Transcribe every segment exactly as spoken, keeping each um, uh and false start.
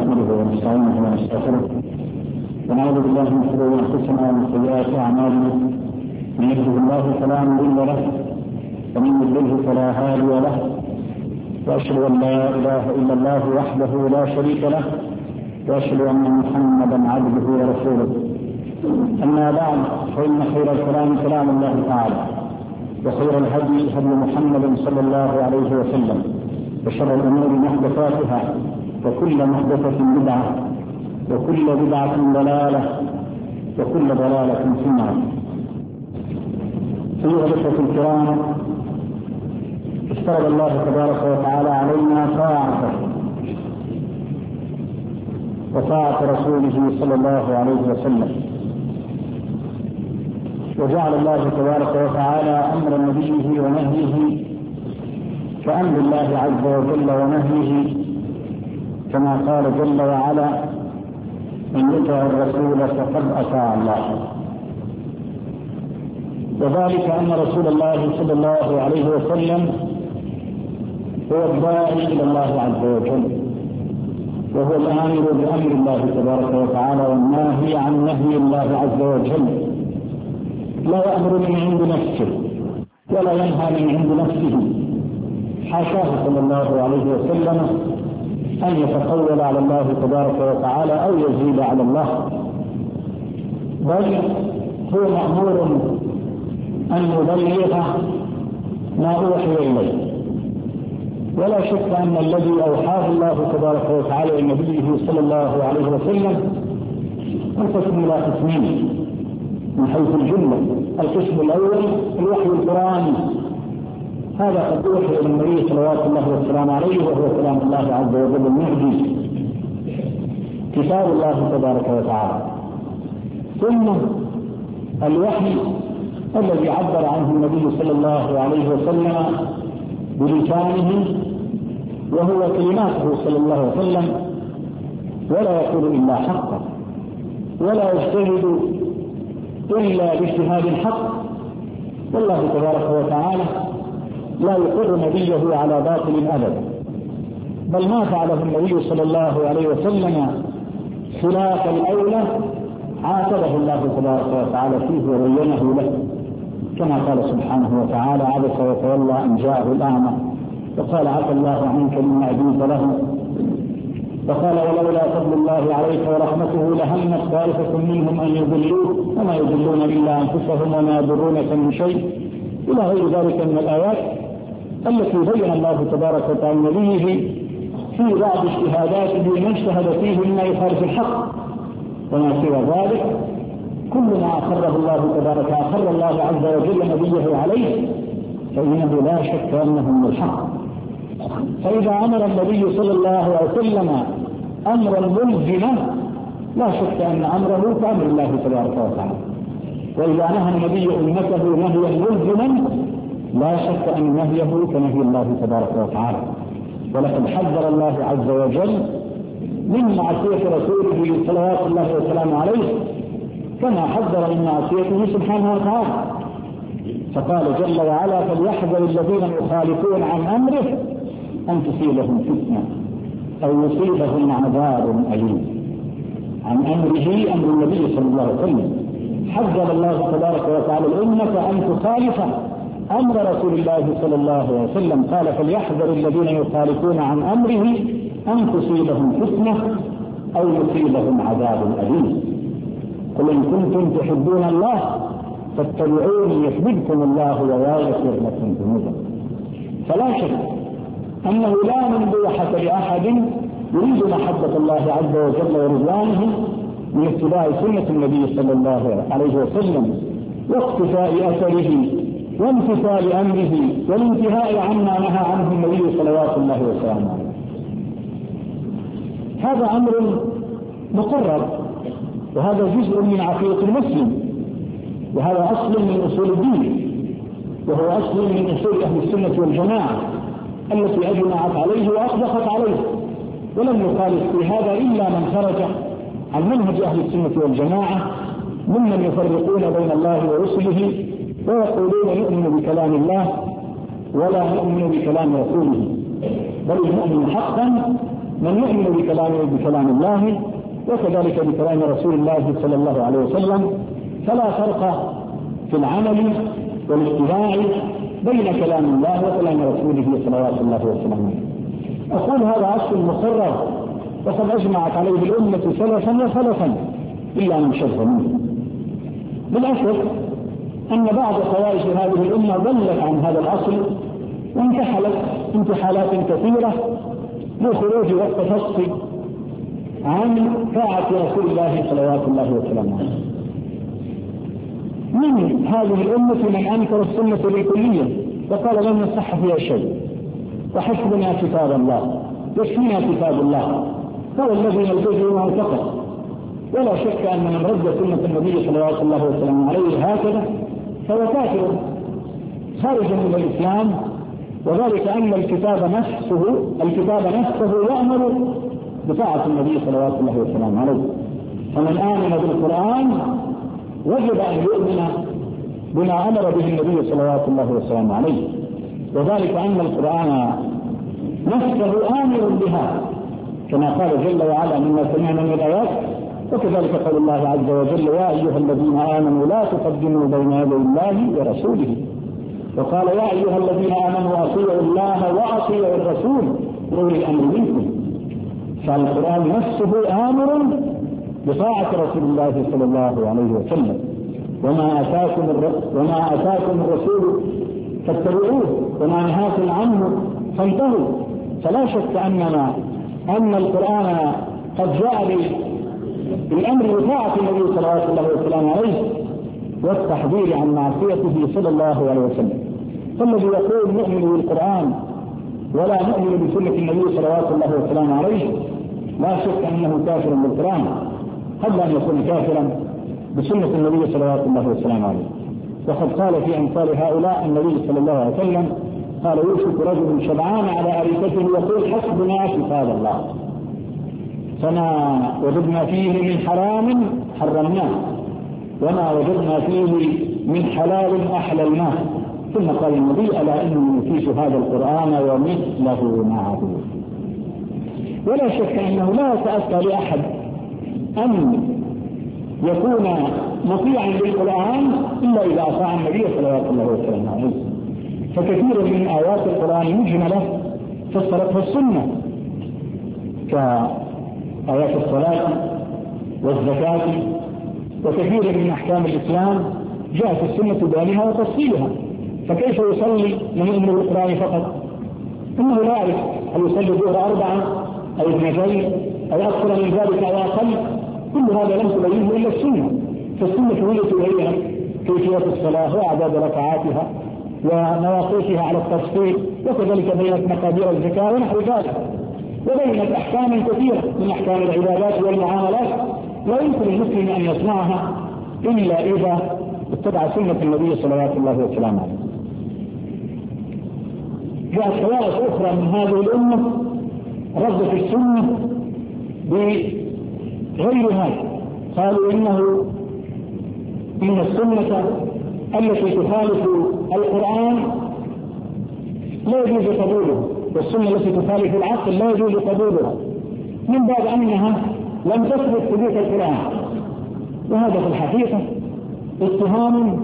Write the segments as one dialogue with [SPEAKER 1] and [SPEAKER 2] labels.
[SPEAKER 1] نحمده ونستعينه ونستغفره ونعوذ بالله من شرور انفسنا ومن سيئات اعمالنا. من يهده الله فلا مضل له ومن يضلله فلا هادي له، واشهد ان لا اله الا الله وحده لا شريك له، واشهد ان محمدا عبده ورسوله. اما بعد، فان خير الكلام كلام الله تعالى، وخير الهدي هدي محمد صلى الله عليه وسلم، وشر الامور محدثاتها، وكل محدثة بدعة، وكل بدعة ضلالة، وكل ضلالة في النار. أيها الأخوة الكرام، افترض الله تبارك وتعالى علينا طاعته وطاعة رسوله صلى الله عليه وسلم، وجعل الله تبارك وتعالى أمر نبيه ونهيه كأمر الله عز وجل ونهيه، كما قال جل وعلا: من يطع الرسول فقد أطاع الله. وذلك أن رسول الله صلى الله عليه وسلم هو الداعي إلى الله عز وجل، وهو الآمر بأمر الله تبارك وتعالى والناهي عن نهي الله عز وجل. لا يأمر من عند نفسه ولا ينهى من عند نفسه، حاشاه صلى الله عليه وسلم أن يتقول على الله تبارك وتعالى أو يزيد على الله، بل هو مأمور أن يبلغ ما أوحي إليه. ولا شك أن الذي أوحاه الله تبارك وتعالى لنبيه صلى الله عليه وسلم انقسم إلى قسمين من حيث الجملة. القسم الأول الوحي القرآني، هذا قد أوحي إلى النبي صلوات الله والسلام عليه، وهو كلام الله عز وجل المعجز، كتاب الله تبارك وتعالى. ثم الوحي الذي عبر عنه النبي صلى الله عليه وسلم بلسانه، وهو كلماته صلى الله عليه وسلم، ولا يقول إلا حقا، ولا يجتهد إلا باجتهاد الحق. والله تبارك وتعالى لا يقر نبيه على باطل أبدا، بل ما فعله النبي صلى الله عليه وسلم خلاف الأولى عاتبه الله تبارك وتعالى فيه وبينه له، كما قال سبحانه وتعالى: عبس وتولى أن جاءه الأعمى وقال عفى الله عنك لما أذنت له، وقال: ولولا فضل الله عليك ورحمته لهمت طائفة منهم أن يضلوك وما يضلون إلا أنفسهم وما يضرونك من شيء، إلى غير ذلك من الآيات التي بين الله تبارك وتعالى نبيه في بعض اجتهاداته من اجتهد فيه مما يخالف الحق. وما سوى ذلك كل ما أقره الله تبارك أقر الله عز وجل نبيه عليه، فإنه لا شك أنه من الحق. فإذا أمر النبي صلى الله عليه وسلم أمرا ملزما، لا شك أن أمره كأمر الله تبارك وتعالى. وإذا نهى النبي أمته نهيا ملزما، لا شك أن نهيه كنهي الله تبارك وتعالى. ولقد حذر الله عز وجل من معصية رسوله صلوات الله وسلامه عليه، كما حذر من معصيته سبحانه وتعالى، فقال جل وعلا: فليحذر الذين يخالفون عن أمره أن تصيبهم فتنة أو يصيبهم عذاب أليم. عن أمره، أمر النبي صلى الله عليه وسلم، حذر الله تبارك وتعالى الأمة أن تخالف أمر رسول الله صلى الله عليه وسلم. قال: فليحذر الذين يخالفون عن أمره أن تصيبهم فتنة أو يصيبهم عذاب أليم. قل إن كنتم تحبون الله فاتبعوني يحببكم الله ويغفر لكم ذنوبكم. فلا شك أنه لا مندوحة لأحد يريد محبة الله عز وجل ورضوانه من اتباع سنة النبي صلى الله عليه وسلم، واقتفاء أثره، وامتثال أمره، والانتهاء عما نهى عنه النبي صلوات الله وسلامه عليه. هذا أمر مقرر، وهذا جزء من عقيدة المسلم، وهذا أصل من أصول الدين، وهو أصل من أصول أهل السنة والجماعة التي أجمعت عليه وأطلقت عليه. ولم يخالف في هذا إلا من خرج عن منهج أهل السنة والجماعة ممن يفرقون بين الله ورسله ويقولون نؤمن بكلام الله ولا نؤمن بكلام رسوله، بل المؤمن حقا من يؤمن بكلامه بكلام الله وكذلك بكلام رسول الله صلى الله عليه وسلم، فلا فرق في العمل والاتباع بين كلام الله وكلام رسوله صلوات الله وسلامه. أقول هذا أصل مقرر وقد أجمعت عليه الأمة سلفا وخلفا إلا من شذ منه. بالأسف أن بعض طوائف هذه الأمة ضلت عن هذا الأصل وانتحلت انتحالات كثيرة للخروج والتفصي عن طاعة رسول الله صلوات الله وسلامه. من هذه الأمة من أنكر السنة بالكلية وقال لن يصح فيها شيء وحسبنا كتاب الله يكفينا كتاب الله هو الذي نلتزمه فقط. ولا شك أن من رد سنة النبي صلوات الله وسلامه عليه هكذا فهو كافر خارج من الإسلام، وذلك أن الكتاب نفسه الكتاب نفسه يأمر بطاعة النبي صلوات الله وسلامه عليه. فمن آمن بالقرآن وجب أن يؤمن بما أمر به النبي صلوات الله وسلامه عليه، وذلك أن القرآن نفسه آمر بها كما قال جل وعلا مما سمعنا من الآيات، وكذلك قال الله عز وجل يا أيها الذين آمنوا لا تقدموا بين يدي الله ورسوله، وقال يا أيها الذين آمنوا أطيعوا الله وأطيعوا الرسول أولي الأمر منكم. فالقرآن نفسه آمر بطاعة رسول الله صلى الله عليه وسلم، وما أتاكم وما أتاكم الرسول فاتبعوه وما نهاكم عنه فانتهوا. فلا شك أننا أن القرآن قد جاء بالأمر بطاعة النبي صلى الله عليه وسلم عليه والتحذير عن معصيته صلى الله عليه وسلم. فالذي يقول نؤمن بالقرآن ولا نؤمن بسنة النبي صلى الله عليه وسلم عليه لا شك أنه كافر بالقرآن قبل أن يكون كافرا بسنة النبي صلى الله عليه وسلم عليه. وقد قال في أمثال هؤلاء النبي صلى الله عليه وسلم قال يوشك رجل شبعان على أريكته يقول حسبنا كتاب الله فما وجدنا فيه من حرام حرمناه وما وجدنا فيه من حلال أحللناه. ثم قال النبي ألا إني نسيت هذا القرآن ومثله معه. ولا شك أنه لا يتأتى لأحد أن يكون مطيعا للقرآن إلا إذا أطاع النبي صلى الله عليه وسلم. فكثير من آيات القرآن مجملة فسرتها السنة كآيات الصلاة والزكاة، وكثير من أحكام الإسلام جاءت السنة بيانها وتفصيلها. فكيف يصلي من يؤمن بالقرآن فقط؟ إنه لا يعرف هل يصلي الظهر أربعة أو اثنتين أو أكثر من ذلك أو أقل، كل هذا لم تبينه إلا السنة. فالسنة هي تبين كيفية الصلاة وأعداد ركعاتها ومواقيتها على التفصيل، وكذلك بينت مقادير الزكاة ونحو ذلك، وبينت أحكاما كثيرة من أحكام العبادات والمعاملات لا يمكن المسلم أن يصنعها إلا إذا اتبع سنة النبي صلى الله عليه وسلم. جاءت طوائف أخرى من هذه الأمة ردت السنة بغير هذا، قالوا إنه إن السنة التي تخالف القرآن لا يجوز قبوله، والسنة التي تخالف العقل لا يجوز قبولها، من باب أنها لم تثبت ثبوت القرآن. وهذا في الحقيقة اتهام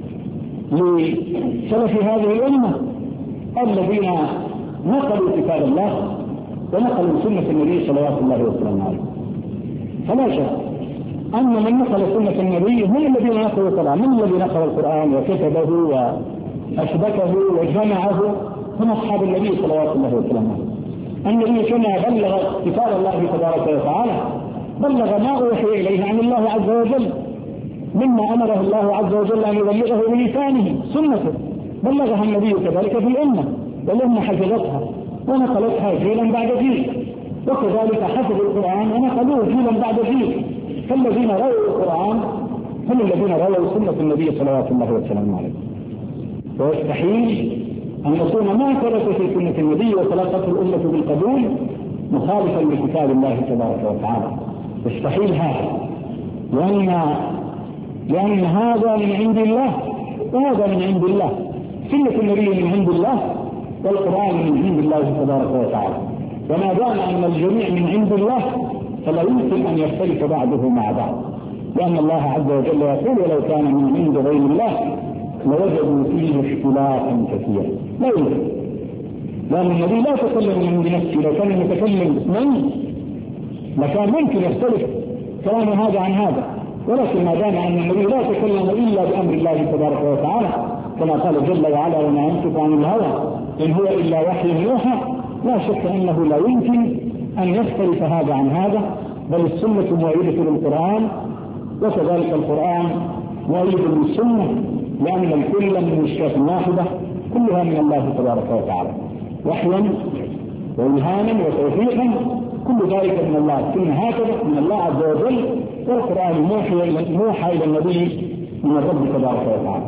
[SPEAKER 1] لسلف هذه الأمة الذين نقلوا كتاب الله ونقلوا سنة النبي صلى الله عليه وسلم. فلا شك أن من نقل سنة النبي هم الذين نقلوا القرآن، من الذي نقل القرآن وكتبه وأثبته وجمعه هم أصحاب النبي صلى الله عليه وسلم. النبي كما بلغ كتاب الله تبارك وتعالى بلغ ما أوحي إليه عن الله عز وجل مما أمره الله عز وجل أن يبلغه بلسانه سنته، بلغها النبي كذلك في الأمة، والأمة حفظتها ونقلتها جيلا بعد جيل، وكذلك حفظوا القرآن ونقلوه جيلا بعد جيل. فالذين رووا القرآن هم الذين رووا سنة النبي صلى الله عليه وسلم. ويستحيل أن يكون ما ثبت في سنة النبي وتلقته الأمة بالقبول مخالفا لكتاب الله تبارك وتعالى، يستحيل هذا، لأن لأن هذا من عند الله وهذا من عند الله، سنة النبي من عند الله والقرآن من عند الله تبارك وتعالى. وما دام أن الجميع من عند الله فلا يمكن أن يختلف بعضه مع بعض، لأن الله عز وجل يقول ولو كان من عند غير الله لوجدوا فيه اختلافا كثيرا. لا يمكن، لأن النبي لا تكلم من عند نفسه، لو كان يتكلم اثنين لكان ممكن يختلف كلام هذا عن هذا، ولكن ما دام أن النبي لا تكلم إلا بأمر الله تبارك وتعالى كما قال جل وعلا وما ينطق عن الهوى إن هو إلا وحي يوحى، لا شك أنه لا يمكن أن يختلف هذا عن هذا، بل السنة مؤيدة للقرآن وكذلك القرآن مؤيد للسنة، لأن الكل من مشكلة واحدة كلها من الله تبارك وتعالى وحيا وإلهاما وتوفيقا، كل ذلك من الله، ثم هكذا من الله عز وجل، والقرآن موحى إلى النبي من الرب تبارك وتعالى.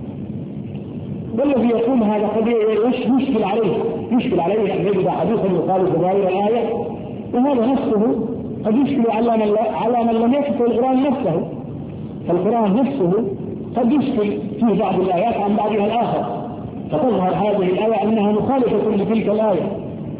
[SPEAKER 1] والذي يقول هذا قد يشكل عليه يشكل عليه أن يجد حديثا يخالف ظاهر الآية، وهذا نفسه قد يشكل على من على من لم يفقه القرآن نفسه، فالقرآن نفسه قد يشكل في بعض الآيات عن بعضها الآخر، فتظهر هذه الآية أنها مخالفة لتلك الآية،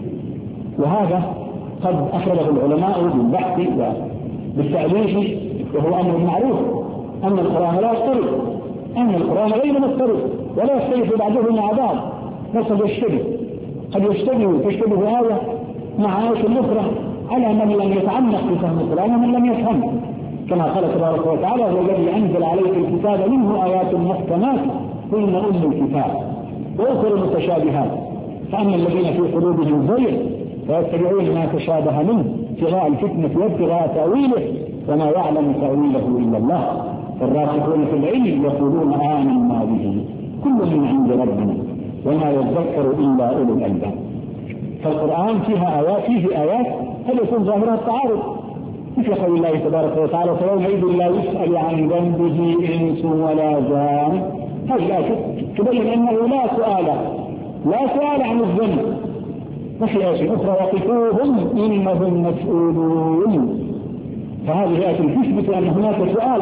[SPEAKER 1] وهذا قد أخرجه العلماء بالبحث وبالتأليف، وهو أمر معروف أن القرآن لا يضطرب، أن القرآن غير مضطرب ولا يختلف بعضه مع بعض، فقد يشتبه قد يشتبه تشتبه آية مع آية أخرى على من لم يتعمق في فهم القرآن ومن لم يفهمه، كما قال تبارك وتعالى هو الذي أنزل عليك الكتاب منه آيات محكمات هن أم الكتاب وأخر متشابهات، فأما الذين في قلوبهم زيغ فيتبعون ما تشابه منه ابتغاء الفتنة وابتغاء تأويله وما يعلم تأويله إلا الله، والراسخون في العلم يقولون آمنا به كل من عند ربنا وما يذكر إلا أولو الألباب. فالقرآن فيها آيات فيه آيات قد يكون ظاهرها التعارض، مثل قول الله تبارك وتعالى فيومئذ لا يسأل عن ذنبه إنس ولا جان، هذه الآية تبين أنه لا سؤال لا سؤال عن الذنب. وفي آية أخرى وقفوهم إنهم مسؤولون، فهذه آية تثبت أن هناك سؤال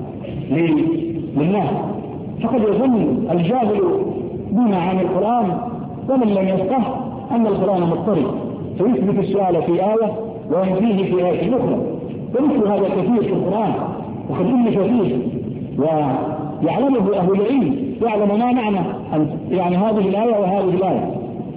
[SPEAKER 1] للناس، فقد يظن الجاهل بمعاني القرآن ومن لم يفقه أن القرآن مضطرب، فيثبت السؤال في آية وينفيه في آية أخرى، ومثل هذا كثير في القرآن وقد ألف فيه ويعلمه أهل العلم، يعلم ما معنى يعني هذه الآية وهذه الآية،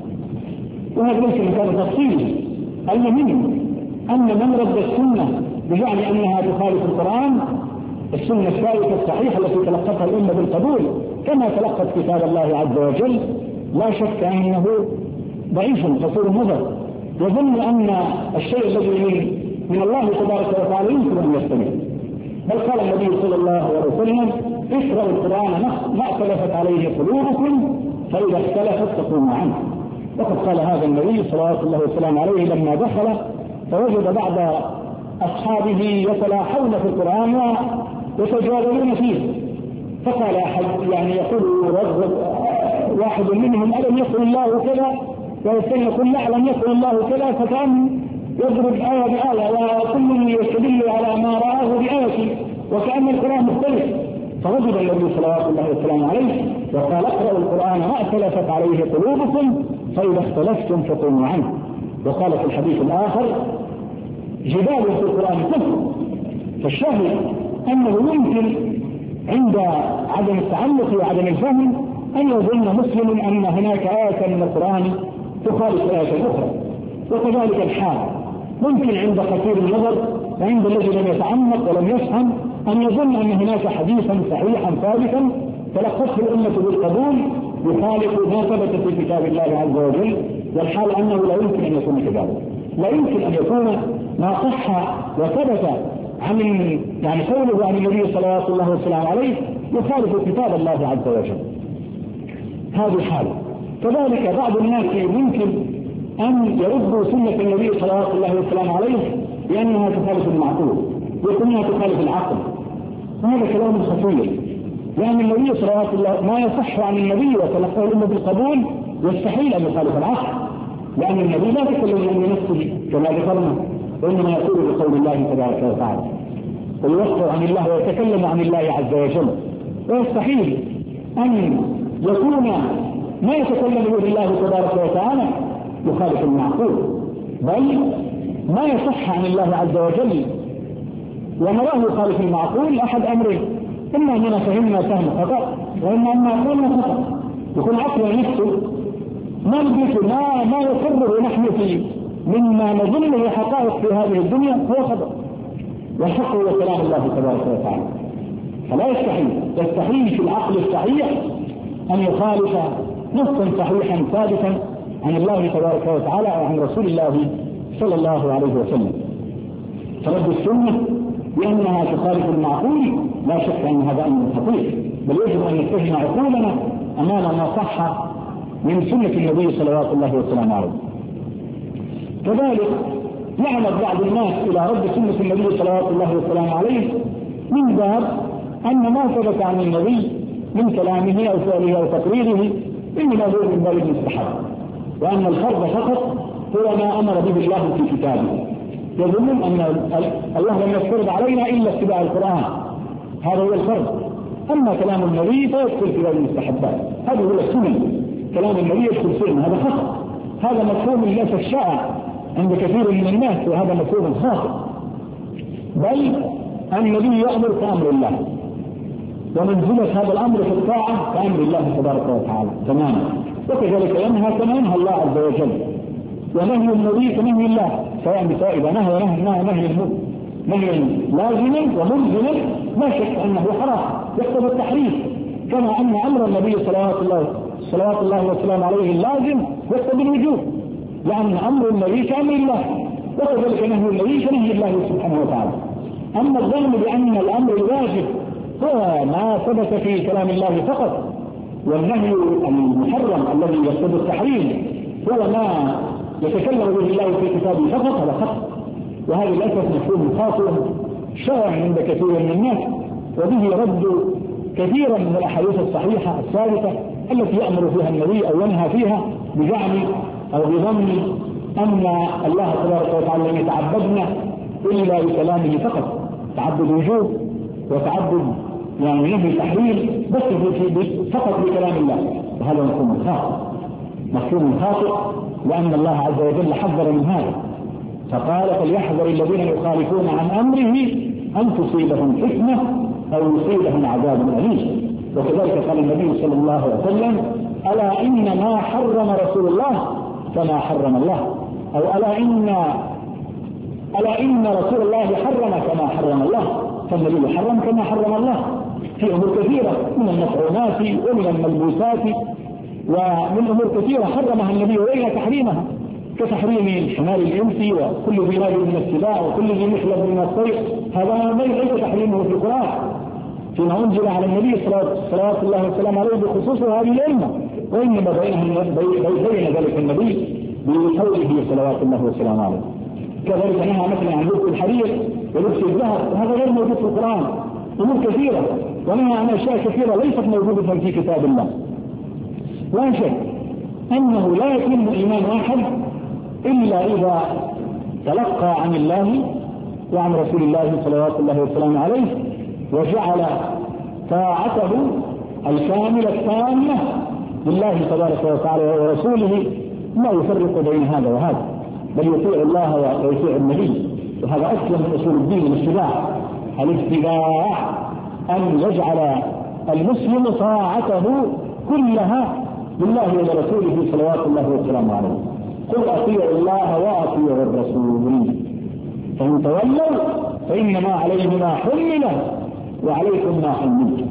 [SPEAKER 1] وهذا ليس مكان تفصيل. المهم أن من رد السنة بجعل أنها تخالف القرآن، السنة الثابتة الصحيحة التي تلقتها الأمة بالقبول كما تلقت كتاب الله عز وجل، لا شك أنه ضعيف قصير النظر، يظن أن الشيء الذي من الله تبارك وتعالى يمكن أن يستمر، بل قال النبي صلى الله عليه وسلم اقرأوا القرآن ما اختلفت عليه قلوبكم فإذا اختلفت تقوموا عنه. وقد قال هذا النبي صلى الله عليه وسلم عليه لما دخل فوجد بعض أصحابه يتلاحون في القرآن ويتجادلون فيه، فقال أحد يعني يقول واحد منهم ألم يقل الله كذا، والثاني يقول لا لم يقل الله كذا، فكان يضرب آية بآية وكل يستدل على ما رآه بآية وكأن القرآن مختلف، فوجد النبي صلى الله عليه وسلم عليه وقال اقرأوا القرآن ما اختلفت عليه قلوبكم فإذا اختلفتم فقوموا عنه. وقال في الحديث الآخر جبال في القرآن كفر، فالشاهد أنه يمكن عند عدم التعلق وعدم الفهم أن يظن مسلم أن هناك آية من القرآن تخالف آية أخرى، وكذلك الحال ممكن عند قصير النظر وعند الذي لم يتعمق ولم يفهم أن يظن أن هناك حديثا صحيحا ثابتا تلقته الأمة بالقبول يخالف ما ثبت في كتاب الله عز وجل، والحال أنه لا يمكن أن يكون كذلك، لا يمكن أن يكون ما صح وثبت عن يعني قوله عن النبي صلى الله عليه وسلم عليه يخالف كتاب الله عز وجل. هذه حالة. كذلك بعض الناس يمكن أن يردوا سنة النبي صلى الله عليه وسلم عليه لأنها تخالف المعقول، ويكونها تخالف العقل، وهذا كلام خطير، لأن النبي صلى الله عليه وسلم ما يصح عن النبي وتلقاه الأمة بالقبول يستحيل أن يخالف العقل، لأن النبي لا يتكلم عن نفسه كما ذكرنا، وإنما يقول بقول الله تبارك وتعالى ويوقع عن الله ويتكلم عن الله عز وجل، ويستحيل أن يكون ما يتكلم به الله تبارك وتعالى يخالف المعقول. بل ما يصح عن الله عز وجل ونراه يخالف المعقول أحد أمرين: إما أننا فهمنا فهم خطأ، وإما أننا قلنا خطأ. يكون عقل نفسه ما ندرك ما ما يقرر نحن فيه مما نظنه حقائق في هذه الدنيا هو خطأ، والحق هو كلام الله تبارك وتعالى. فلا يستحيل يستحيل في العقل الصحيح أن يخالف نصا صحيحا ثابتا عن الله تبارك وتعالى أو عن رسول الله صلى الله عليه وسلم. فرد السنة بأنها تخالف المعقول لا شك أن هذا أمر خطير، بل يجب أن نتهم عقولنا أمام ما صح من سنة النبي صلوات الله وسلامه عليه. كذلك يعمد بعض الناس إلى رد سنة النبي صلوات الله وسلامه عليه من باب أن ما ثبت عن النبي من كلامه أو فعله أو تقريره إنما هو من باب المستحب، وأن الفرض فقط هو ما أمر به الله في كتابه. يظنون أن الله لم يفرض علينا إلا اتباع القرآن، هذا هو الفرض. أما كلام النبي فيدخل في باب المستحبات، هذه هو السنن. كلام النبي يدخل سنن، هذا خطأ. هذا مفهوم للأسف الشائع عند كثير من الناس، وهذا مفهوم خاطئ. بل النبي يأمر كأمر الله، ومنزلة هذا الأمر في الطاعة كأمر الله تبارك وتعالى تماما. وكذلك ينهى كما ينهى الله عز وجل، ونهي النبي كنهي الله، سواء بفائدة نهي ونهي نهي نهي نهي لازما وملزما لا شك أنه حرام يقتضي التحريف، كما أن أمر النبي صلوات الله صلوات الله وسلامه عليه اللازم يقتضي الوجوب، لأن أمر النبي كأمر الله، وكذلك نهي النبي كنهي الله سبحانه وتعالى. أما الظن بأن الأمر الواجب هو ما ثبت في كلام الله فقط، والنهي المحرم الذي يقتضي التحريم هو ما يتكلم به الله في كتابه فقط، هذا خطأ. وهذا للأسف مفهوم خاطئ شائع عند كثير من الناس، وبه رد كثيرا من الأحاديث الصحيحة الثابتة التي يأمر فيها النبي أو ينهى فيها بزعم أو بظن أن الله تبارك وتعالى لم يتعبدنا إلا بكلامه فقط، تعبد وجوب وتعبد يعني نهي تحريم بس فقط بكلام الله، وهذا مفهوم خاطئ مفهوم خاطئ لأن الله عز وجل حذر من هذا، فقال: فليحذر الذين يخالفون عن أمره أن تصيبهم فتنة أو يصيبهم عذاب أليم. وكذلك قال النبي صلى الله عليه وسلم: ألا إن ما حرم رسول الله كما حرم الله، أو ألا إن ألا إن رسول الله حرم كما حرم الله، فالنبي حرم كما حرم الله في أمور كثيرة من المطعومات ومن الملبوسات ومن أمور كثيرة حرمها النبي وإلى تحريمها، كتحريم الحمار الإنسي وكل ذي ناب من السباع وكل ذي مخلب من الطير، هذا ليس تحريمه في القرآن فيما أنزل على النبي صلوات الله وسلامه عليه بخصوص هذه الأمة، وإنما بين ذلك النبي بقوله صلوات الله وسلامه عليه. كذلك نهى مثلا عن لبس الحرير ولبس الذهب، وهذا غير موجود في القرآن، أمور كثيرة، ونهى عن أشياء كثيرة ليست موجودة في كتاب الله. لا شك أنه لا يتم إيمان أحد إلا إذا تلقى عن الله وعن رسول الله صلوات الله وسلامه عليه، وجعل طاعته الكاملة التامة لله تبارك وتعالى ورسوله، لا يفرق بين هذا وهذا، بل يطيع الله ويطيع النبي. وهذا أصل من أصول الدين الاتباع، الاتباع أن يجعل المسلم طاعته كلها لله ولرسوله صلوات الله وسلامه عليه. قل أطيعوا الله وأطيعوا الرسول، فإن تولوا فإنما عليه ما حمل وعليكم ما حملتم.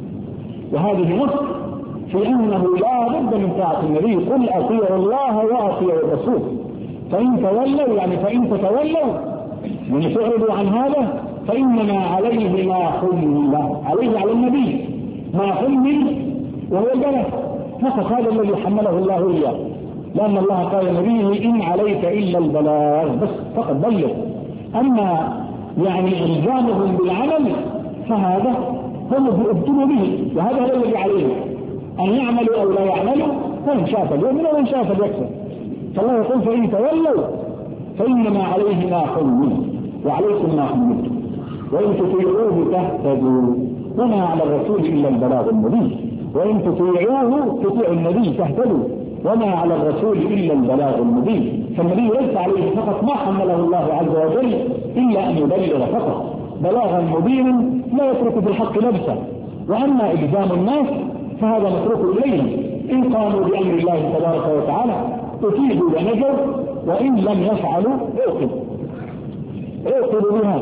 [SPEAKER 1] وهذه نص في أنه لا بد من طاعة النبي: قل أطيعوا الله وأطيعوا الرسول، فإن تولوا يعني فإن تتولوا من تعرضوا عن هذا فإنما عليه ما حمل، عليه على النبي ما حمل وهو البلاغ فقط، هذا الذي حمله الله إياه، لأن الله قال لنبيه: إن عليك إلا البلاغ، بس فقط بلغ. أما يعني إلزامهم بالعمل فهذا هم ابتلوا به، وهذا هو الذي عليه أن يعملوا أو لا يعملوا، فإن شاء فليؤمن وإن شاء فليكفر. فالله يقول: فإن تولوا فإنما عليه ما حمل وعليكم ما حملتم وإن تطيعوه تهتدوا وما على الرسول إلا البلاغ المبين. وإن تطيعوه تطيعوا النبي تهتدوا وما على الرسول إلا البلاغ المبين. فالنبي ليس عليه فقط ما حمله الله عز وجل إلا أن يبلغ فقط بلاغا مبينا لا يترك في الحق لبسا. وأما إلزام الناس فهذا متروك إليهم، إن قاموا بأمر الله تبارك وتعالى أفيدوا ونجوا، وإن لم يفعلوا عوقبوا عوقبوا بهذا.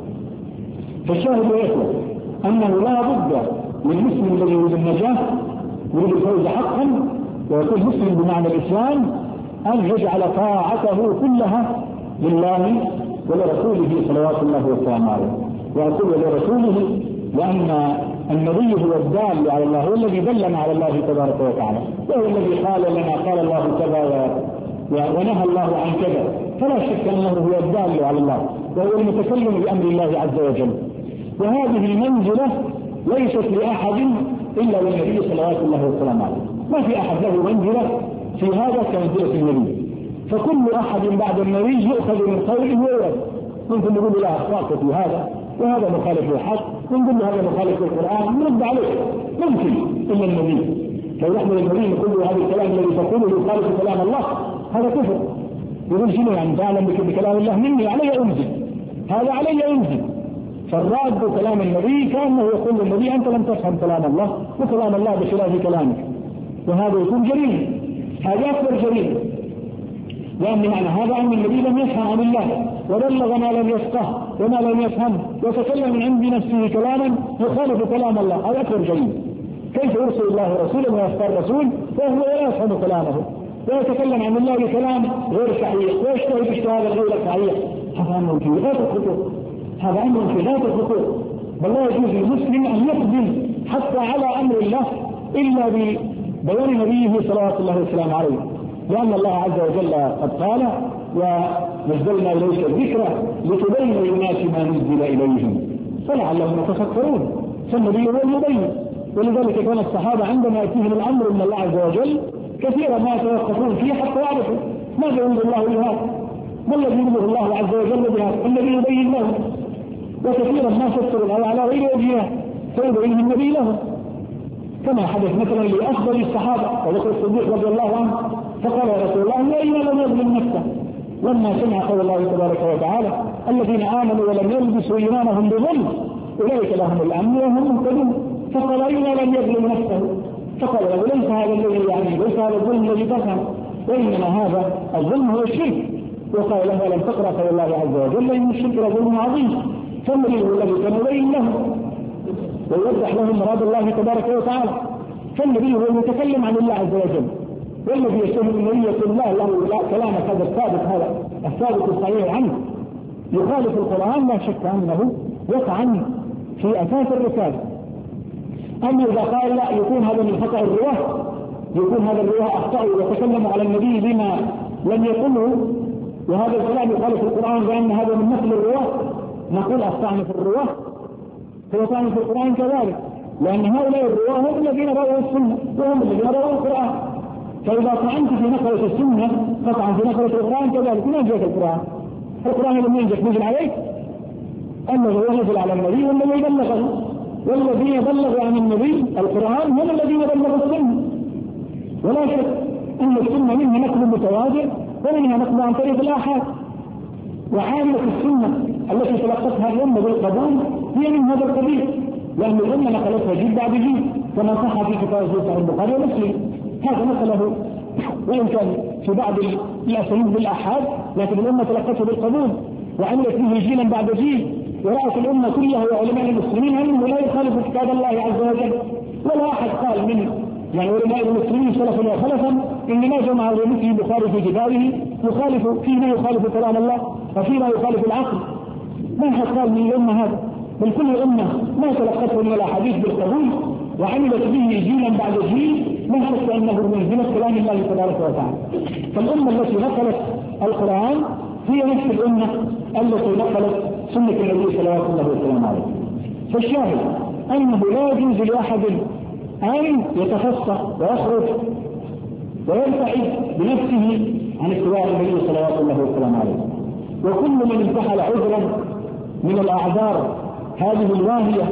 [SPEAKER 1] فالشاهد يا إخوة أنه لا بد للمسلم الذي يريد النجاة يريد الفوز حقا ويكون مسلم بمعنى الإسلام أن يجعل طاعته كلها لله ولرسوله صلوات الله وسلامه عليه. ويقول ولرسوله لأن النبي هو الدال على الله، هو الذي دلنا على الله تبارك وتعالى، وهو الذي قال لنا قال الله كذا ونهى الله عن كذا، فلا شك أنه هو الدال على الله وهو المتكلم بأمر الله عز وجل. وهذه المنزلة ليست لأحد إلا للنبي صلوات الله وسلامه عليه، ما في أحد له منزلة في هذا كمنزلة النبي. فكل أحد بعد النبي يؤخذ من قوله ويرد. ممكن نقول له أخطأت في هذا وهذا مخالف للحق، ونقول له هذا مخالف للقرآن، نرد عليه ممكن إلا النبي. لو يحمل النبي يقول له هذا الكلام الذي تقوله يخالف كلام الله هذا كفر. يقول شنو يعني تعلم بكلام الله مني علي أنزل، هذا علي أنزل. فالراد كلام النبي كأنه يقول للنبي أنت لم تفهم كلام الله وكلام الله بخلاف كلامك، وهذا يكون جريمة، هذا أكبر جريمة. لأن معنى هذا أن النبي لم يفهم عن الله وبلغ ما لم يفقه وما لم يفهم وتكلم من عند نفسه كلاما يخالف كلام الله، هذا أكبر جريمة. كيف يرسل الله رسولا ويختار رسول وهو لا يفهم كلامه ويتكلم عن الله بكلام غير صحيح ويشتهي باجتهاد غير صحيح؟ هذا أمر في غاية الخطوط، هذا أمر في غاية الخطوط. بل لا يجوز للمسلم أن يقدم حتى على أمر الله إلا ببيان نبيه صلوات الله وسلامه عليه، لأن الله عز وجل قد قال ونزلنا إليك الذكر لتبين للناس ما نزل إليهم فلعلهم يتفكرون. فالنبي هو المبين، ولذلك كان الصحابة عندما يأتيهم الأمر من الله عز وجل كثيرا ما يتوقفون فيه حتى يعرفوا ماذا ينزل الله بهذا، ما الذي ينزل الله عز وجل بهذا، الذي يبين لهم. وكثيرا ما فسروا على غير وجهها فيبين النبي لهم، كما حدث مثلا لأفضل الصحابة وذكر الصديق رضي الله عنه فقال يا رسول الله وإن لم يظلم نفسه لما سمع قول الله تبارك وتعالى الذين آمنوا ولم يلبسوا إيمانهم بظلم أولئك لهم الأمن وهم مهتدون، فقال إن لم يظلم نفسه، فقال له ليس هذا الذي يعني ليس هذا الظلم الذي تفهم، وإنما هذا الظلم هو الشرك. وقال له لم تقرأ قول الله عز وجل إن الشرك لظلم عظيم، فالنبي هو الذي كان يبين لهم ويوضح لهم مراد الله تبارك وتعالى. فالنبي هو المتكلم عن الله عز وجل، والذي يشهد النبي يقول لا له لا كلامك هذا الثابت، هذا الثابت الصحيح عنه يخالف القرآن لا شك أنه يطعن في أساس الرسالة. أما إذا قال لا يكون هذا من خطأ الرواه، يكون هذا الرواه أخطأوا وتكلموا على النبي بما لم يقله وهذا الكلام يخالف القرآن لأن هذا من نقل الرواه، نقول أخطأنا في الرواه فيطعن في القرآن كذلك، لأن هؤلاء الرواه هم الذين رووا السنة وهم الذين رووا القرآن. فإذا طعنت في نقلة السنة قطعا في نقلة القرآن كذلك. من أنجك القرآن؟ القرآن لم ينجك نزل عليك، أنه هو نزل على النبي والذي بلغه، والذين بلغوا عن النبي القرآن هم الذين بلغوا السنة. ولا شك أن السنة منها نقل متواتر ومنها نقل عن طريق الآحاد، وعامة السنة التي تلقتها الأمة بالقبول هي من هذا القبيل، لأن الأمة نقلتها جيل بعد جيل كما صح في كتاب صحيح البخاري ومسلم. هذا نقله وإن كان في بعض الأساليب بالآحاد، لكن الأمة تلقته بالقبول وعملت به جيلا بعد جيل، ورأت الأمة كلها وعلماء المسلمين أنه لا يخالف كتاب الله عز وجل. ولا أحد قال من يعني علماء المسلمين سلفا وخلفا إنما جمع مثل البخاري في كتابه يخالف فيما يخالف كلام الله وفيما يخالف العقل. ما أحد قال من الأمة هذا، بل كل أمة ما تلقته من الأحاديث بالقبول وعملت به جيلا بعد جيل، ما شك أنه منزلة كلام الله تبارك وتعالى. فالأمة التي نقلت القرآن هي نفس الأمة التي نقلت سنة النبي صلى الله عليه وسلم. فالشاهد أنه لا يجوز لأحد أن يتفسق ويخرج ويبتعد بنفسه عن اتباع النبي صلى الله عليه وسلم. وكل من انتحل عذرا من الأعذار هذه الواهية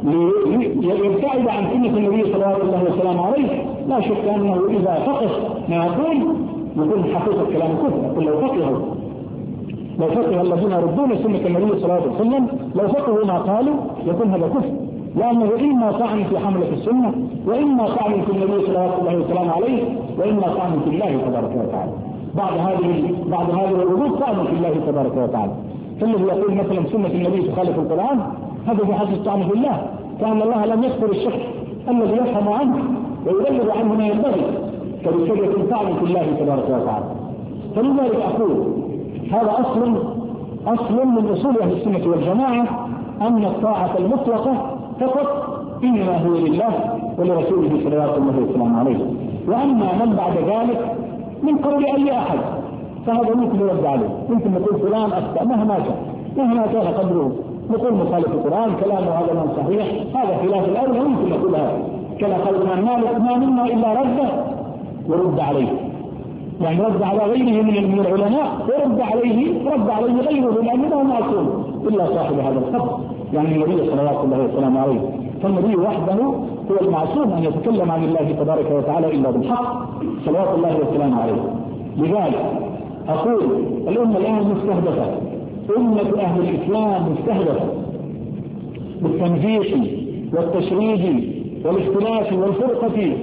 [SPEAKER 1] ليبتعد عن سنة النبي صلى الله عليه وسلم عليه، لا شك أنه إذا فقس ما يقول يقول حقيقة كلام كفر. يقول لو فقهوا لو فقه الذين يردون سنة النبي صلى الله عليه وسلم لو فقهوا ما قالوا يكون هذا كفر، لأنه إما طعن في حملة السنة، وإما طعن في النبي صلى الله عليه وسلم عليه، وإما طعن في الله تبارك وتعالى. بعد هذه بعد هذه الردود طعن في الله تبارك وتعالى. فالذي يقول مثلا سنة النبي تخالف القرآن هذا بحسب الطعن في الله، كأن الله لم يذكر الشخص الذي يفهم عنه ويبلغ عنه ما ينبغي، فبالتالي يكون طعن في الله تبارك وتعالى. فلذلك أقول هذا أصل أصل من أصول أهل السنة والجماعة، أن الطاعة المطلقة فقط إنما هو لله ولرسوله صلوات الله وسلامه عليه، وأما من بعد ذلك من قول أي أحد فهذا ممكن يرد عليه، ممكن نقول فلان أخطأ مهما كان مهما كان قدره، نقول مخالف القرآن كلامه هذا من صحيح، هذا خلاف الأولى ممكن نقول هذا، كما قال الإمام مالك ما منا إلا رده ورد عليه، يعني رد على غيره من العلماء ورد عليه رد عليه غيره لأنه معصوم إلا صاحب هذا الخط، يعني النبي صلوات الله وسلامه عليه. فالنبي وحده هو المعصوم أن يتكلم عن الله تبارك وتعالى إلا بالحق صلوات الله وسلامه عليه. لذلك أقول الأمة الآن مستهدفة، أمة أهل الإسلام مستهدفة بالتنفيذ والتشريد والاختلاف والفرقة،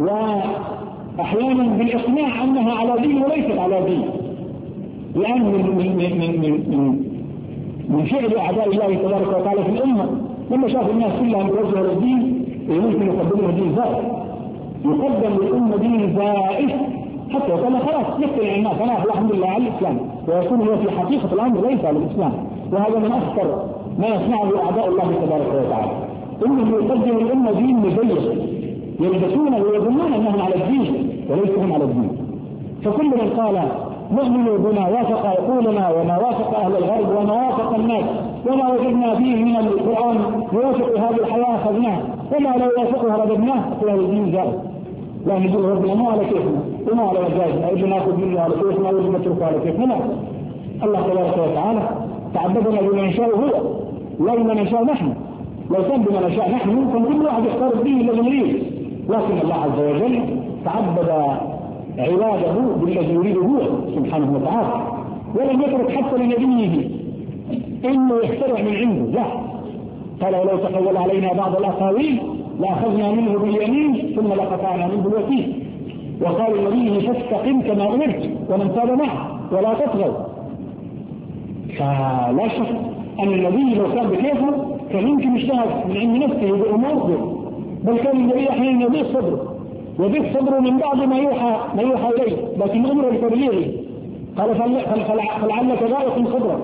[SPEAKER 1] وأحيانا بالإقناع أنها على دين وليست على دين، لأن من من من من من, من فعل أعداء الله تبارك وتعالى في الأمة لما شاف الناس كلها متوجهة للدين يمكن يقدم له دين زائد، يقدم للأمة دين زائد حتى يقول خلاص يقتنع الناس أنا الحمد لله على الإسلام، ويكون هو في حقيقة الأمر ليس على الإسلام. وهذا من أخطر ما يصنعه أعداء الله تبارك وتعالى، إنهم يقدموا الأمة دين مزيف يلبسونه ويظنون أنهم على الدين وليس هم على الدين. فكل من قال نؤمن بما وافق عقولنا وما وافق أهل الغرب وما وافق الناس وما وجدنا فيه من القرآن يوافق هذه الحياة أخذناه وما لا يوافقها رددناه، فهذا الدين زائد، لا نقول ربنا مو على كيفنا وما على مزاجنا، إذا ناخذ منه على كيفنا وإذا نتركه على كيفنا. الله تبارك وتعالى تعبدنا بما نشاء هو لا بما نشاء نحن، لو كان بما نشاء نحن فنقول واحد يختار الدين الذي نريد، لكن الله عز وجل تعبد عباده بالذي يريده هو سبحانه وتعالى، ولم يترك حتى لنبيه انه يخترع من عنده، لا، قال ولو تقول علينا بعض الاقاويل لاخذنا منه باليمين ثم لقطعنا منه الوتين، وقال النبي فاستقم كما امرت ومن تاب معه ولا تطغوا. فلا شك ان النبي لو كان بكيفه كان يمكن يجتهد من عند نفسه بامور، بل كان النبي احيانا يضيق صدره يضيق صدره من بعد ما يوحى ما يوحى اليه، لكن امره بتبليغه قال فلعلك ضائق صدرك،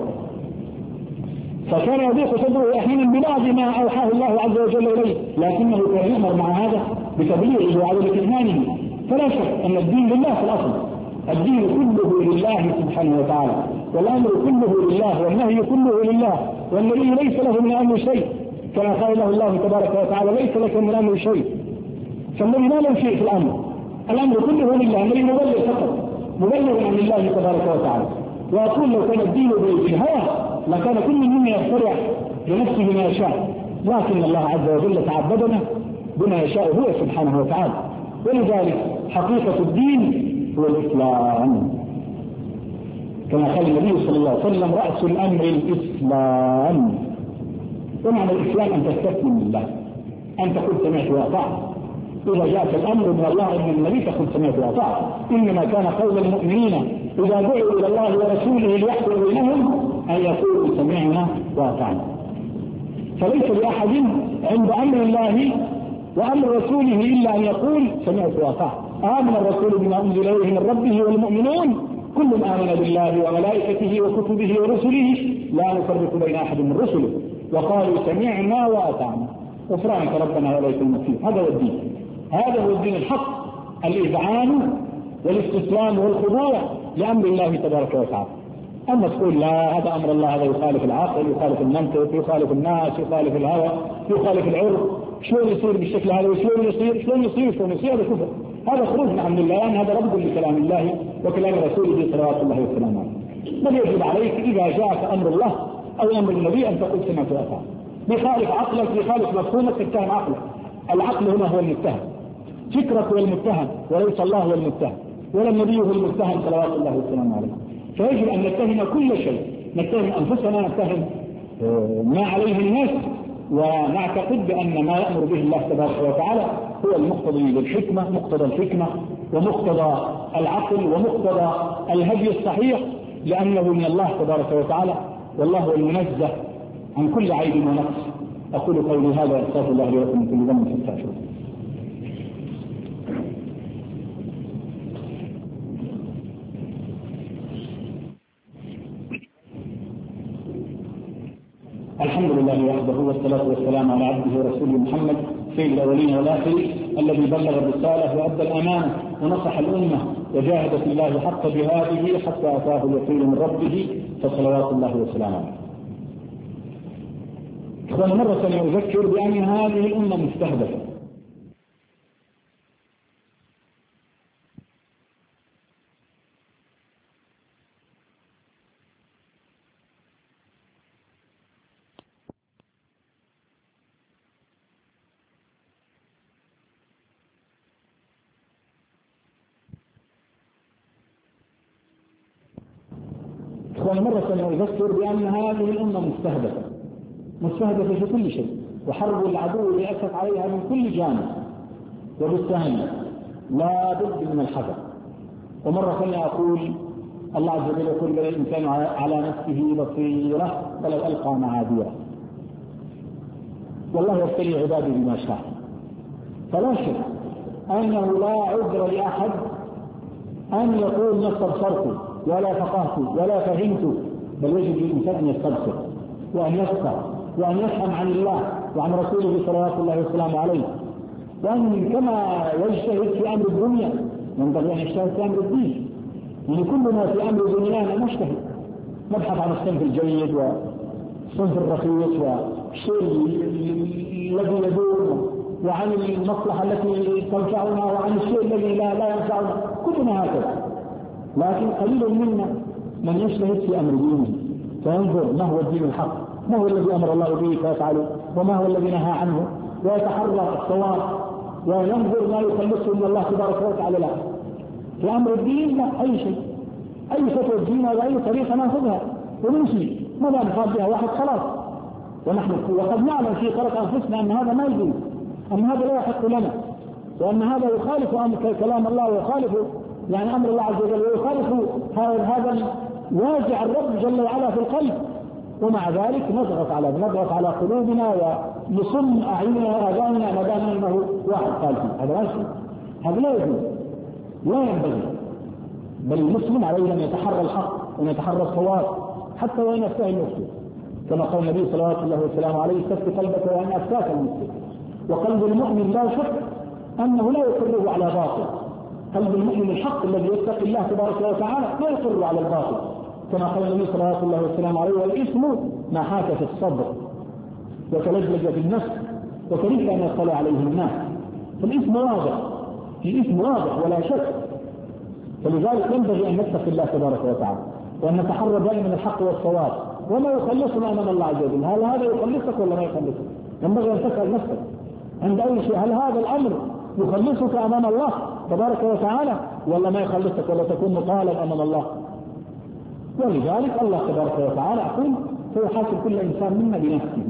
[SPEAKER 1] فكان يضيق صدره احيانا ببعض ما اوحاه الله عز وجل اليه، لكنه كان يؤمر مع هذا بتبليغه وعدم كتمانه. فلا شك ان الدين لله في الاصل، الدين كله لله سبحانه وتعالى، والامر كله لله والنهي كله لله، والنبي ليس له من امر شيء، كما قال له الله تبارك وتعالى ليس لك من امر شيء، فالنبي ما له شيء في الامر، الامر كله لله، النبي مبلغ فقط مبلغ عن الله تبارك وتعالى. واقول لو كان الدين بالهوى لكان كل منا يخترع لنفسه ما يشاء، لكن الله عز وجل تعبدنا بما يشاء هو سبحانه وتعالى. ولذلك حقيقة الدين هو الإسلام، كما قال النبي صلى الله عليه وسلم رأس الأمر الإسلام. ومعنى الإسلام أن تستسلم لله، أن تقول سمعت وأطعت، إذا جاءك الأمر من الله إن النبي تقول سمعت وأطعت، إنما كان قول المؤمنين إذا دعوا إلى الله ورسوله ليحكم بينهم أن يقولوا سمعنا وأطعنا. فليس لأحد عند أمر الله وأمر رسوله إلا أن يقول سمعت وأطعت. آمن الرسول بما أنزل إليه من ربه والمؤمنون كل آمن بالله وملائكته وكتبه ورسله لا نفرق بين أحد من رسله وقالوا سمعنا وأطعنا غفرانك ربنا وإليك المصير. هذا هو الدين، هذا هو الدين الحق، الإذعان والاستسلام والخضوع لأمر الله تبارك وتعالى. أما تقول لا هذا أمر الله، هذا يخالف العقل، يخالف المنطق، يخالف الناس، يخالف الهوى، يخالف العرف، شلون يصير بالشكل هذا وشلون يصير شلون يصير شلون يصير هذا كفر، هذا خروج من أمر الله، لأن هذا رد لكلام الله وكلام رسوله صلوات الله وسلامه عليه. بل يجب عليك إذا جاءك أمر الله أو أمر النبي أن تقول سمعت وأطعت. بخالف عقلك بخالف مفهومك تتهم عقلك، العقل هنا هو المتهم، فكرك هو المتهم وليس الله هو المتهم، ولا النبي هو المتهم صلوات الله وسلامه عليه. فيجب أن نتهم كل شيء، نتهم أنفسنا، نتهم ما عليه الناس، ونعتقد بأن ما يأمر به الله تبارك وتعالى هو المقتضي للحكمة، مقتضى الحكمة ومقتضى العقل ومقتضى الهدي الصحيح، لأنه من الله تبارك وتعالى، والله هو المنزه عن كل عيب ونقص. أقول قولي هذا، أستغفر الله لي ولكم من كل ذنب فاستغفروه. الحمد لله وحده، والصلاة والسلام على عبده ورسوله محمد سيد الأولين والآخرين، الذي بلغ الرسالة وأدى الأمانة ونصح الأمة وجاهد في الله حق جهاده حتى أتاه اليقين من ربه، فصلوات الله وسلامه عليه. إخواني، مرة أذكر بأن هذه الأمة مستهدفة، ومرة أذكر بأن هذه الأمة مستهدفة، مستهدفة في كل شيء، وحرب العدو للأسف عليها من كل جانب، وبالتالي لا بد من الحذر. ومرة ثانية أقول الله عز وجل يقول بل الإنسان على نفسه بصيرة ولو ألقى معاذيره، والله يبتلي عباده بما شاء. فلا شك أنه لا عذر لأحد أن يقول ما استبصرت ولا فقهت ولا فهمت، بل يجب للإنسان أن يستبصر وأن يفقه وأن يفهم عن الله وعن رسوله صلوات الله وسلامه عليه، وأن كما يجتهد في أمر الدنيا ينبغي أن يجتهد في أمر الدين. يعني كلنا في أمر دنيانا نجتهد، نبحث عن الصنف الجيد والصنف الرخيص والشيء الذي يدور، وعن المصلحة التي تنفعنا وعن الشيء الذي لا لا ينفعنا، كلنا هكذا. لكن قليل منا من يجتهد في أمر دينه فينظر ما هو الدين الحق، ما هو الذي أمر الله به فيفعله، وما هو الذي نهى عنه، ويتحرى الصواب وينظر ما يخلصه من الله تبارك وتعالى له. في أمر الدين لا أي شيء، أي فتوى الدين وأي طريقة ناخذها ونمشي، ما دام قال بها واحد خلاص. ونحن وقد نعلم في قرة أنفسنا أن هذا ما يجوز، أن هذا لا يحق لنا، وأن هذا يخالف أمر كلام الله ويخالف يعني أمر الله عز وجل، ويخالف هذا واجع الرب جل وعلا في القلب. ومع ذلك نضغط على نضغط على قلوبنا ونصم أعيننا وآذاننا ما دام أنه واحد قال فيه. هذا لا شيء، هذا لا يجوز، لا ينبغي. بل المسلم عليه أن يتحرى الحق وأن يتحرى الصواب حتى وإن أفتاه المسلم، كما قال النبي صلوات الله وسلامه عليه استفت قلبك وإن أفتاك المسلم. وقلب المؤمن لا شك أنه لا يقره على باطل، قلب المؤمن الحق الذي يتقي الله تبارك وتعالى لا يقر على الباطل، كما قال النبي صلى الله عليه وسلم عليه والإثم ما حاك في الصدر وتلجلج في النفس وكرهت أن يطلع عليه الناس. فالإثم واضح، الإثم واضح ولا شك. فلذلك ينبغي أن نتقي الله تبارك وتعالى وأن نتحرى دائما الحق والصواب وما يخلصنا أمام الله عز وجل. هل هذا يخلصك ولا ما يخلصك؟ ينبغي أن تسأل نفسك عند أي شيء، هل هذا الأمر يخلصك أمام الله تبارك وتعالى ولا ما يخلصك ولا تكون مطالب أمام الله؟ ولذلك الله تبارك وتعالى يقول سيحاسب كل إنسان منا بنفسه،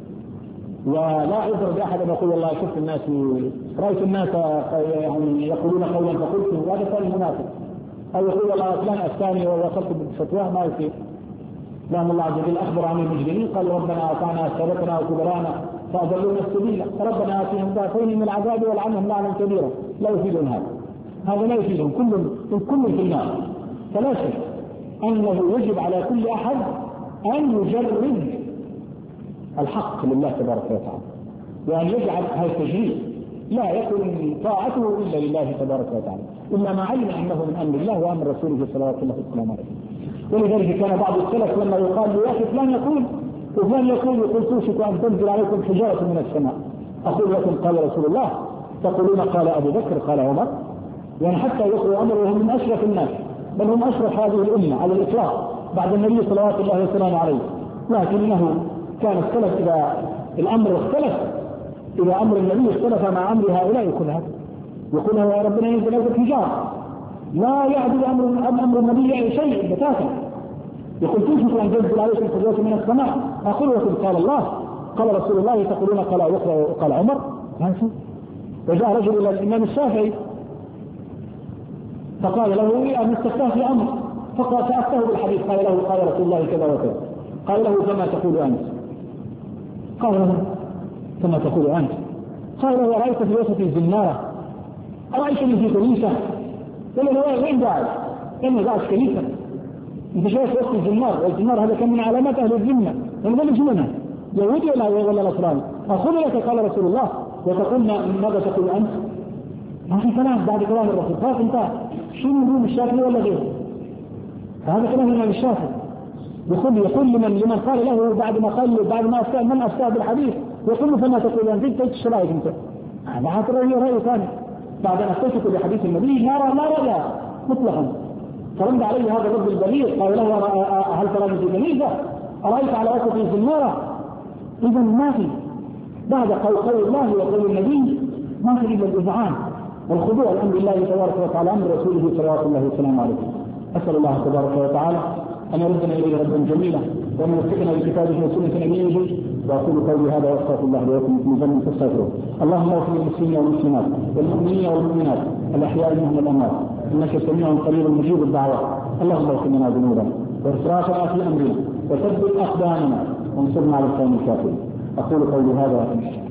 [SPEAKER 1] ولا عذر بأحد أن يقول والله شفت الناس رأيت الناس يعني يقولون قولا فقلت وهذا كان المنافق، أو يقول والله فلان أفتاني ووصلت بفتواه ما يصير. لأن الله عز وجل أخبر عن المجرمين قال ربنا آتانا سادتنا وكبرانا فأضلونا السبيل ربنا آتيهم ضعفين من العذاب والعنهم لعنا كبيرا. لا يفيدون هذا، هذا لا يفيدهم، كل كل في النار. فلا شك أنه يجب على كل أحد أن يجرد الحق لله تبارك وتعالى، وأن يجعل هذا التجريد لا يكون طاعته إلا لله تبارك وتعالى، إلا ما علم أنه من أمر الله وأمر رسوله صلى الله عليه وسلم. ولذلك كان بعض السلف لما يقال له يا أخي فلان يقول وفلان يقول يقول توشك أن تنزل عليكم حجارة من السماء، أقول لكم قال رسول الله، تقولون قال أبو بكر قال عمر، يعني حتى يقول أمرهم من أشرف الناس، بل هم أشرف هذه الأمة على الإطلاق بعد النبي صلوات الله وسلامه عليه. لكنه كان السلف إذا الأمر اختلف، إذا أمر النبي اختلف مع أمر هؤلاء يقول هذا، يقول يا ربنا ينزل هذا الحجارة، لا يعدل أمر أمر النبي أي شيء بتاتا. يقول كيف أن تنزل عليكم حجة من السماء؟ أقول لكم قال الله قال رسول الله تقولون قال أخرى وقال عمر. وجاء رجل إلى الإمام الشافعي فقال له أن استفتاه في أمر، فقال سأفتاه بالحديث، قال له قال رسول الله كذا وكذا. قال له فما تقول أنت؟ قال له كما تقول أنت. قال له رأيت في وسط الزنارة، أرأيتني في كنيسة؟ قال له وين قاعد؟ إني قاعد في كنيسة. أنت شايف وسط الزنار، والزنار هذا كان من علامات أهل الذمة، من ضمن زمنها يهودي ولا ولا نصراني. أخذ لك قال رسول الله وتقول ماذا تقول أنت؟ ما في كلام بعد كلام الرسول، خلاص انتهى. شنو نقول الشافعي ولا غيره؟ هذا كلام الإمام الشافعي. يقول يقول لمن لمن قال له بعد ما قال له بعد ما أفتى من أفتى بالحديث يقول له فما تقول أنت؟ أنت ايش رأيك أنت؟ هذا حتى رأي رأي ثاني. بعد أن أفتيت بحديث النبي ما رأى ما رأى مطلقا. فرد عليه هذا الرجل البليغ قال له هل تراني في كنيسة؟ أرأيت على وسط الزنارة؟ إذا ما في بعد قول قول الله وقول النبي ما في إلا الإذعان والخضوع لأمر الله تبارك وتعالى أمر رسوله صلوات الله وسلامه عليه. أسأل الله تبارك وتعالى أن يردنا إليه ردا جميلا وأن يوفقنا بكتابه وسنة نبيه. وأقول قولي هذا وأستغفر الله لي ولكم من ذنب فاستغفروه. اللهم اغفر للمسلمين والمسلمات والمؤمنين والمؤمنات الأحياء منهم والأموات إنك سميع قريب مجيب الدعوات. اللهم اغفر لنا ذنوبنا وإسرافنا في أمرنا وثبت أقدامنا وانصرنا على القوم الكافرين. أقول قولي هذا